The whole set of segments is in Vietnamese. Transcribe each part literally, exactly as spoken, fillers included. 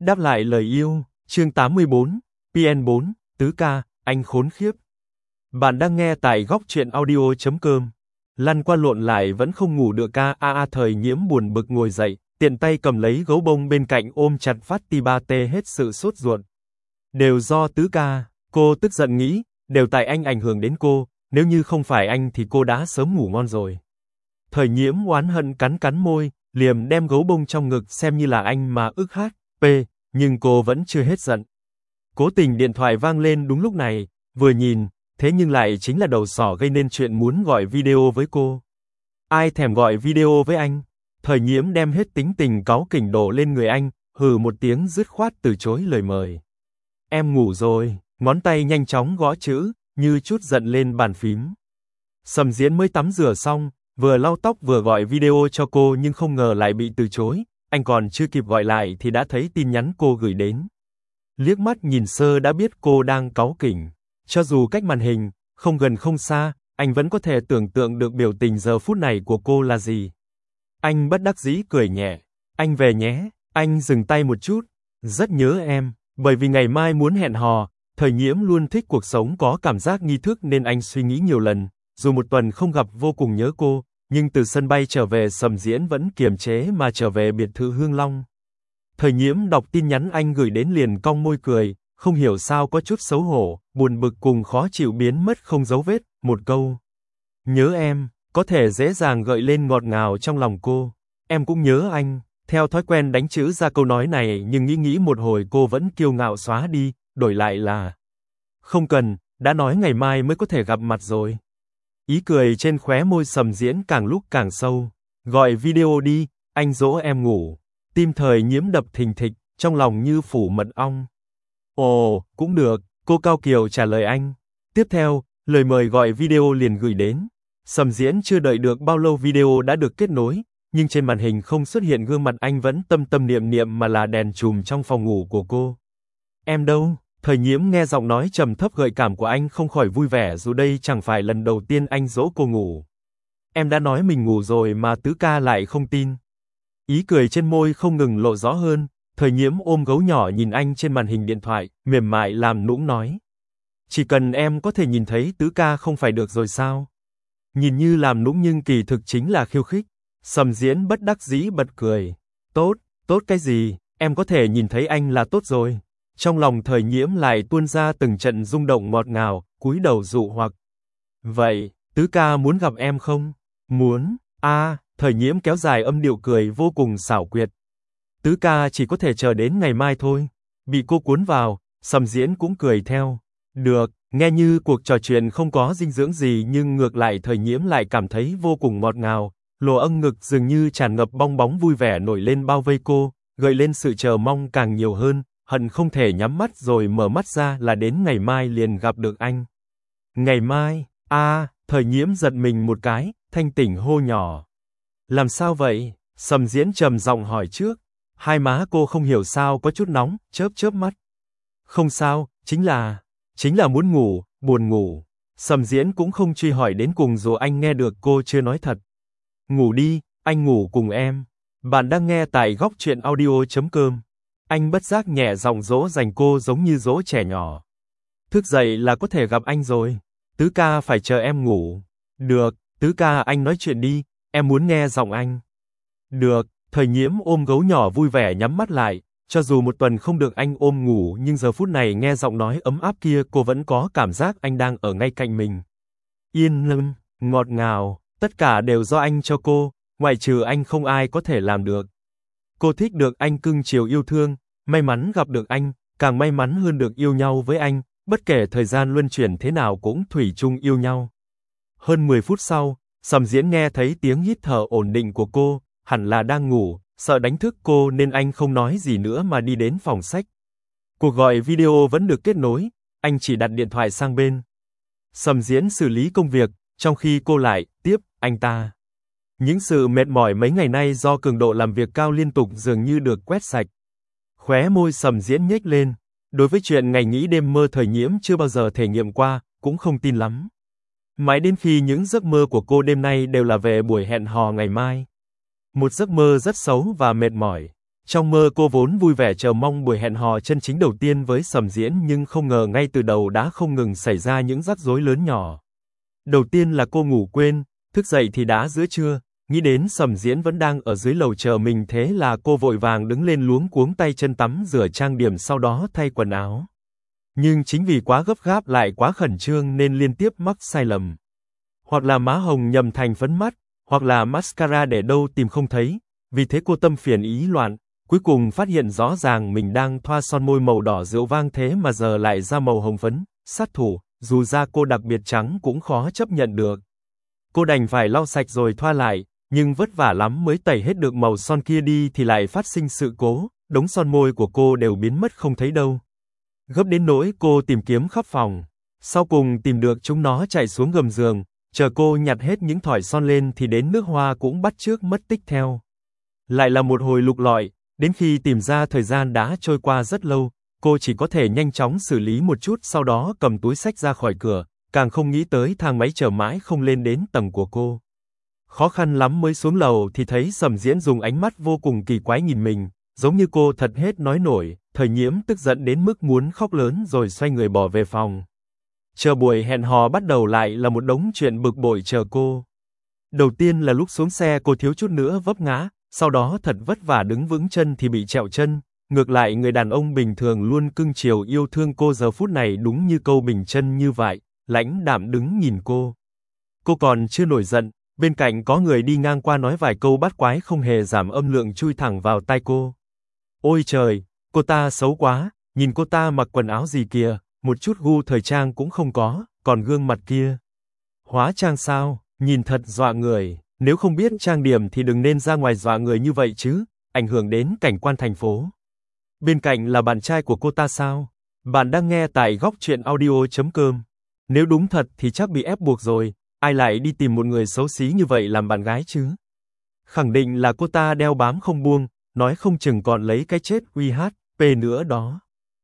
Đáp lại lời yêu, chương tám mươi bốn, pê en bốn, Tứ ca, anh khốn khiếp. Bạn đang nghe tại góc truyện audio chấm com. Lăn qua lộn lại vẫn không ngủ được ca a a Thời Nhiễm buồn bực ngồi dậy, tiện tay cầm lấy gấu bông bên cạnh ôm chặt Fatima tê hết sự sốt ruột. Đều do Tứ ca, cô tức giận nghĩ, đều tại anh ảnh hưởng đến cô, nếu như không phải anh thì cô đã sớm ngủ ngon rồi. Thời Nhiễm oán hận cắn cắn môi, liềm đem gấu bông trong ngực xem như là anh mà ức hát, p, nhưng cô vẫn chưa hết giận. Cố tình điện thoại vang lên đúng lúc này, vừa nhìn, thế nhưng lại chính là đầu sỏ gây nên chuyện muốn gọi video với cô. Ai thèm gọi video với anh? Thời Nhiễm đem hết tính tình cáu kỉnh đổ lên người anh, hừ một tiếng dứt khoát từ chối lời mời. Em ngủ rồi, ngón tay nhanh chóng gõ chữ, như chút giận lên bàn phím. Sầm Diễn mới tắm rửa xong, vừa lau tóc vừa gọi video cho cô nhưng không ngờ lại bị từ chối, anh còn chưa kịp gọi lại thì đã thấy tin nhắn cô gửi đến. Liếc mắt nhìn sơ đã biết cô đang cáu kỉnh, cho dù cách màn hình, không gần không xa, anh vẫn có thể tưởng tượng được biểu tình giờ phút này của cô là gì. Anh bất đắc dĩ cười nhẹ, anh về nhé, anh dừng tay một chút, rất nhớ em, bởi vì ngày mai muốn hẹn hò, Thời Nhiễm luôn thích cuộc sống có cảm giác nghi thức nên anh suy nghĩ nhiều lần, dù một tuần không gặp vô cùng nhớ cô, nhưng từ sân bay trở về Sầm Diễn vẫn kiềm chế mà trở về biệt thự Hương Long. Thời Nhiễm đọc tin nhắn anh gửi đến liền cong môi cười, không hiểu sao có chút xấu hổ, buồn bực cùng khó chịu biến mất không dấu vết, một câu. Nhớ em, có thể dễ dàng gợi lên ngọt ngào trong lòng cô. Em cũng nhớ anh, theo thói quen đánh chữ ra câu nói này nhưng nghĩ nghĩ một hồi cô vẫn kiêu ngạo xóa đi, đổi lại là không cần, đã nói ngày mai mới có thể gặp mặt rồi. Ý cười trên khóe môi Sầm Diễn càng lúc càng sâu. Gọi video đi, anh dỗ em ngủ. Tim Thời Nhiễm đập thình thịch, trong lòng như phủ mật ong. Ồ, cũng được, cô cao kiều trả lời anh. Tiếp theo, lời mời gọi video liền gửi đến. Sầm Diễn chưa đợi được bao lâu video đã được kết nối, nhưng trên màn hình không xuất hiện gương mặt anh vẫn tâm tâm niệm niệm mà là đèn chùm trong phòng ngủ của cô. Em đâu? Thời Nhiễm nghe giọng nói trầm thấp gợi cảm của anh không khỏi vui vẻ dù đây chẳng phải lần đầu tiên anh dỗ cô ngủ. Em đã nói mình ngủ rồi mà Tứ ca lại không tin. Ý cười trên môi không ngừng lộ rõ hơn, Thời Nhiễm ôm gấu nhỏ nhìn anh trên màn hình điện thoại, mềm mại làm nũng nói. Chỉ cần em có thể nhìn thấy Tứ ca không phải được rồi sao? Nhìn như làm nũng nhưng kỳ thực chính là khiêu khích. Sầm Diễn bất đắc dĩ bật cười. Tốt, tốt cái gì, em có thể nhìn thấy anh là tốt rồi. Trong lòng Thời Nhiễm lại tuôn ra từng trận rung động ngọt ngào, cúi đầu dụ hoặc. Vậy, Tứ ca muốn gặp em không? Muốn, a à, Thời Nhiễm kéo dài âm điệu cười vô cùng xảo quyệt. Tứ ca chỉ có thể chờ đến ngày mai thôi. Bị cô cuốn vào, Sầm Diễn cũng cười theo. Được, nghe như cuộc trò chuyện không có dinh dưỡng gì nhưng ngược lại Thời Nhiễm lại cảm thấy vô cùng ngọt ngào. Lỗ âng ngực dường như tràn ngập bong bóng vui vẻ nổi lên bao vây cô, gợi lên sự chờ mong càng nhiều hơn. Hận không thể nhắm mắt rồi mở mắt ra là đến ngày mai liền gặp được anh. Ngày mai, a à, Thời Nhiễm giật mình một cái, thanh tỉnh hô nhỏ. Làm sao vậy? Sầm Diễn trầm giọng hỏi trước. Hai má cô không hiểu sao có chút nóng, chớp chớp mắt. Không sao, chính là, chính là muốn ngủ, buồn ngủ. Sầm Diễn cũng không truy hỏi đến cùng dù anh nghe được cô chưa nói thật. Ngủ đi, anh ngủ cùng em. Bạn đang nghe tại góc truyện audio chấm com. Anh bất giác nhẹ giọng dỗ dành cô giống như dỗ trẻ nhỏ. Thức dậy là có thể gặp anh rồi. Tứ ca phải chờ em ngủ. Được, Tứ ca anh nói chuyện đi, em muốn nghe giọng anh. Được, Thời Nhiễm ôm gấu nhỏ vui vẻ nhắm mắt lại, cho dù một tuần không được anh ôm ngủ nhưng giờ phút này nghe giọng nói ấm áp kia cô vẫn có cảm giác anh đang ở ngay cạnh mình. Yên lặng, ngọt ngào, tất cả đều do anh cho cô, ngoại trừ anh không ai có thể làm được. Cô thích được anh cưng chiều yêu thương, may mắn gặp được anh, càng may mắn hơn được yêu nhau với anh, bất kể thời gian luân chuyển thế nào cũng thủy chung yêu nhau. Hơn mười phút sau, Sầm Diễn nghe thấy tiếng hít thở ổn định của cô, hẳn là đang ngủ, sợ đánh thức cô nên anh không nói gì nữa mà đi đến phòng sách. Cuộc gọi video vẫn được kết nối, anh chỉ đặt điện thoại sang bên. Sầm Diễn xử lý công việc, trong khi cô lại tiếp anh ta. Những sự mệt mỏi mấy ngày nay do cường độ làm việc cao liên tục dường như được quét sạch. Khóe môi Sầm Diễn nhếch lên, đối với chuyện ngày nghĩ đêm mơ Thời Nhiễm chưa bao giờ thể nghiệm qua, cũng không tin lắm. Mãi đến khi những giấc mơ của cô đêm nay đều là về buổi hẹn hò ngày mai. Một giấc mơ rất xấu và mệt mỏi. Trong mơ cô vốn vui vẻ chờ mong buổi hẹn hò chân chính đầu tiên với Sầm Diễn nhưng không ngờ ngay từ đầu đã không ngừng xảy ra những rắc rối lớn nhỏ. Đầu tiên là cô ngủ quên, thức dậy thì đã giữa trưa, nghĩ đến Sầm Diễn vẫn đang ở dưới lầu chờ mình thế là cô vội vàng đứng lên luống cuống tay chân tắm rửa trang điểm sau đó thay quần áo. Nhưng chính vì quá gấp gáp lại quá khẩn trương nên liên tiếp mắc sai lầm. Hoặc là má hồng nhầm thành phấn mắt, hoặc là mascara để đâu tìm không thấy, vì thế cô tâm phiền ý loạn, cuối cùng phát hiện rõ ràng mình đang thoa son môi màu đỏ rượu vang thế mà giờ lại ra màu hồng phấn, sát thủ, dù da cô đặc biệt trắng cũng khó chấp nhận được. Cô đành phải lau sạch rồi thoa lại, nhưng vất vả lắm mới tẩy hết được màu son kia đi thì lại phát sinh sự cố, đống son môi của cô đều biến mất không thấy đâu. Gấp đến nỗi cô tìm kiếm khắp phòng, sau cùng tìm được chúng nó chạy xuống gầm giường, chờ cô nhặt hết những thỏi son lên thì đến nước hoa cũng bắt chước mất tích theo. Lại là một hồi lục lọi, đến khi tìm ra thời gian đã trôi qua rất lâu, cô chỉ có thể nhanh chóng xử lý một chút sau đó cầm túi xách ra khỏi cửa, càng không nghĩ tới thang máy chờ mãi không lên đến tầng của cô. Khó khăn lắm mới xuống lầu thì thấy Sầm Diễn dùng ánh mắt vô cùng kỳ quái nhìn mình, giống như cô thật hết nói nổi, Thời Nhiễm tức giận đến mức muốn khóc lớn rồi xoay người bỏ về phòng. Chờ buổi hẹn hò bắt đầu lại là một đống chuyện bực bội chờ cô. Đầu tiên là lúc xuống xe cô thiếu chút nữa vấp ngã, sau đó thật vất vả đứng vững chân thì bị trẹo chân, ngược lại người đàn ông bình thường luôn cưng chiều yêu thương cô giờ phút này đúng như câu bình chân như vậy, lãnh đạm đứng nhìn cô. Cô còn chưa nổi giận, bên cạnh có người đi ngang qua nói vài câu bắt quái không hề giảm âm lượng chui thẳng vào tai cô. Ôi trời, cô ta xấu quá, nhìn cô ta mặc quần áo gì kìa, một chút gu thời trang cũng không có, còn gương mặt kia. Hóa trang sao, nhìn thật dọa người, nếu không biết trang điểm thì đừng nên ra ngoài dọa người như vậy chứ, ảnh hưởng đến cảnh quan thành phố. Bên cạnh là bạn trai của cô ta sao? Bạn đang nghe tại góc truyện audio chấm com. Nếu đúng thật thì chắc bị ép buộc rồi, ai lại đi tìm một người xấu xí như vậy làm bạn gái chứ? Khẳng định là cô ta đeo bám không buông, nói không chừng còn lấy cái chết uy hát pê nữa đó.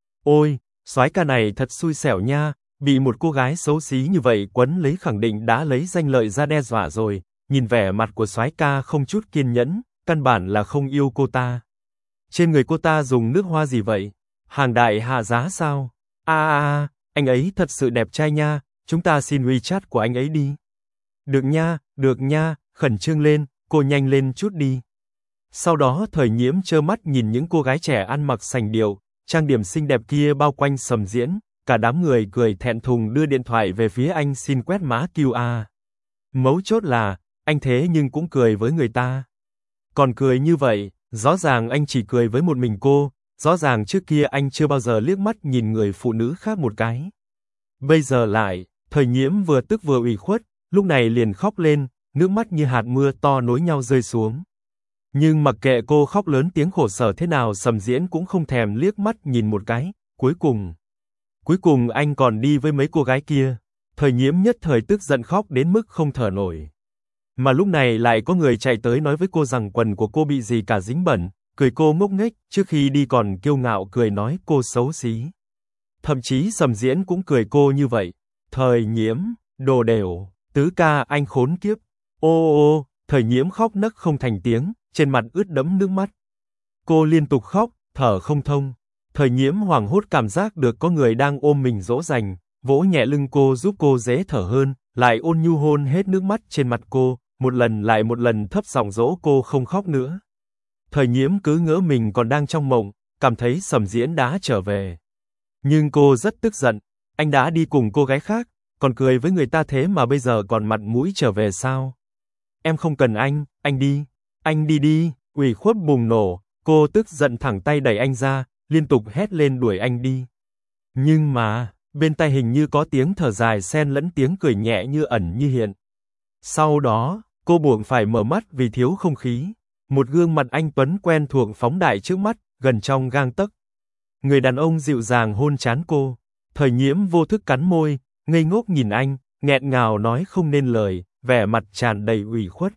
Ôi, soái ca này thật xui xẻo nha, bị một cô gái xấu xí như vậy quấn lấy khẳng định đã lấy danh lợi ra đe dọa rồi, nhìn vẻ mặt của soái ca không chút kiên nhẫn, căn bản là không yêu cô ta. Trên người cô ta dùng nước hoa gì vậy? Hàng đại hạ giá sao? A a a, anh ấy thật sự đẹp trai nha, chúng ta xin WeChat của anh ấy đi. Được nha, được nha, khẩn trương lên, cô nhanh lên chút đi. Sau đó Thời Nhiễm trơ mắt nhìn những cô gái trẻ ăn mặc sành điệu, trang điểm xinh đẹp kia bao quanh Sầm Diễn, cả đám người cười thẹn thùng đưa điện thoại về phía anh xin quét mã quy rờ. Mấu chốt là, anh thế nhưng cũng cười với người ta. Còn cười như vậy, rõ ràng anh chỉ cười với một mình cô, rõ ràng trước kia anh chưa bao giờ liếc mắt nhìn người phụ nữ khác một cái. Bây giờ lại, Thời Nhiễm vừa tức vừa ủy khuất, lúc này liền khóc lên, nước mắt như hạt mưa to nối nhau rơi xuống. Nhưng mặc kệ cô khóc lớn tiếng khổ sở thế nào Sầm Diễn cũng không thèm liếc mắt nhìn một cái, cuối cùng. Cuối cùng anh còn đi với mấy cô gái kia, Thời Nhiễm nhất thời tức giận khóc đến mức không thở nổi. Mà lúc này lại có người chạy tới nói với cô rằng quần của cô bị gì cả dính bẩn, cười cô ngốc nghếch, trước khi đi còn kiêu ngạo cười nói cô xấu xí. Thậm chí Sầm Diễn cũng cười cô như vậy. Thời Nhiễm, đồ đều, tứ ca anh khốn kiếp. Ô ô, Thời Nhiễm khóc nấc không thành tiếng, trên mặt ướt đẫm nước mắt. Cô liên tục khóc, thở không thông. Thời Nhiễm hoảng hốt cảm giác được có người đang ôm mình dỗ dành, vỗ nhẹ lưng cô giúp cô dễ thở hơn, lại ôn nhu hôn hết nước mắt trên mặt cô, một lần lại một lần thấp giọng dỗ cô không khóc nữa. Thời Nhiễm cứ ngỡ mình còn đang trong mộng, cảm thấy Sầm Diễn đã trở về. Nhưng cô rất tức giận, anh đã đi cùng cô gái khác, còn cười với người ta thế mà bây giờ còn mặt mũi trở về sao? Em không cần anh, anh đi, anh đi đi, ủy khuất bùng nổ, cô tức giận thẳng tay đẩy anh ra, liên tục hét lên đuổi anh đi. Nhưng mà, bên tai hình như có tiếng thở dài xen lẫn tiếng cười nhẹ như ẩn như hiện. Sau đó, cô buộc phải mở mắt vì thiếu không khí. Một gương mặt anh tuấn quen thuộc phóng đại trước mắt, gần trong gang tấc. Người đàn ông dịu dàng hôn trán cô. Thời Nhiễm vô thức cắn môi, ngây ngốc nhìn anh, nghẹn ngào nói không nên lời, vẻ mặt tràn đầy ủy khuất.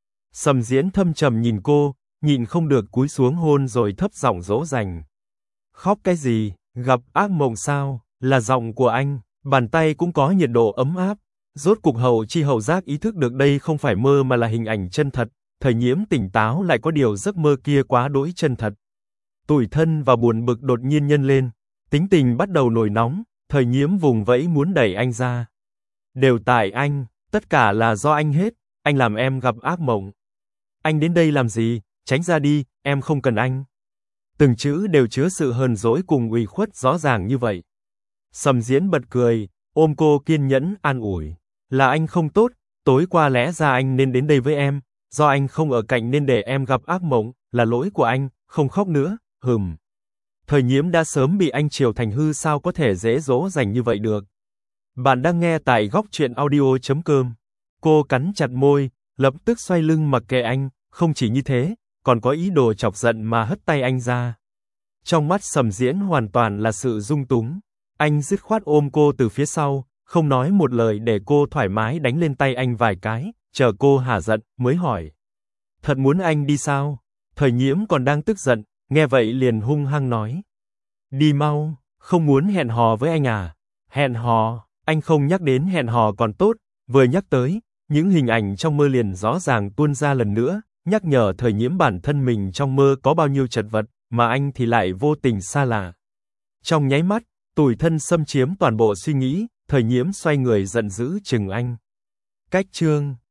Sầm Diễn thâm trầm nhìn cô, nhịn không được cúi xuống hôn rồi thấp giọng dỗ dành. Khóc cái gì, gặp ác mộng sao, là giọng của anh, bàn tay cũng có nhiệt độ ấm áp. Rốt cục Hậu Chi Hậu Giác ý thức được đây không phải mơ mà là hình ảnh chân thật, Thời Nhiễm tỉnh táo lại có điều giấc mơ kia quá đỗi chân thật. Tủi thân và buồn bực đột nhiên nhân lên, tính tình bắt đầu nổi nóng, Thời Nhiễm vùng vẫy muốn đẩy anh ra. Đều tại anh, tất cả là do anh hết, anh làm em gặp ác mộng. Anh đến đây làm gì, tránh ra đi, em không cần anh. Từng chữ đều chứa sự hờn dỗi cùng ủy khuất rõ ràng như vậy. Sầm Diễn bật cười, ôm cô kiên nhẫn an ủi. Là anh không tốt, tối qua lẽ ra anh nên đến đây với em, do anh không ở cạnh nên để em gặp ác mộng, là lỗi của anh, không khóc nữa, hừm. Thời Nhiễm đã sớm bị anh chiều thành hư, sao có thể dễ dỗ dành như vậy được. Bạn đang nghe tại góc truyện audio chấm com. Cô cắn chặt môi, lập tức xoay lưng mặc kệ anh, không chỉ như thế, còn có ý đồ chọc giận mà hất tay anh ra. Trong mắt Sầm Diễn hoàn toàn là sự dung túng. Anh dứt khoát ôm cô từ phía sau, không nói một lời để cô thoải mái đánh lên tay anh vài cái, chờ cô hả giận, mới hỏi. Thật muốn anh đi sao? Thời Nhiễm còn đang tức giận, nghe vậy liền hung hăng nói. Đi mau, không muốn hẹn hò với anh à? Hẹn hò, anh không nhắc đến hẹn hò còn tốt, vừa nhắc tới, những hình ảnh trong mơ liền rõ ràng tuôn ra lần nữa, nhắc nhở Thời Nhiễm bản thân mình trong mơ có bao nhiêu chật vật, mà anh thì lại vô tình xa lạ. Trong nháy mắt, tủi thân xâm chiếm toàn bộ suy nghĩ, Thời Nhiễm xoay người giận dữ chừng anh. Cách chương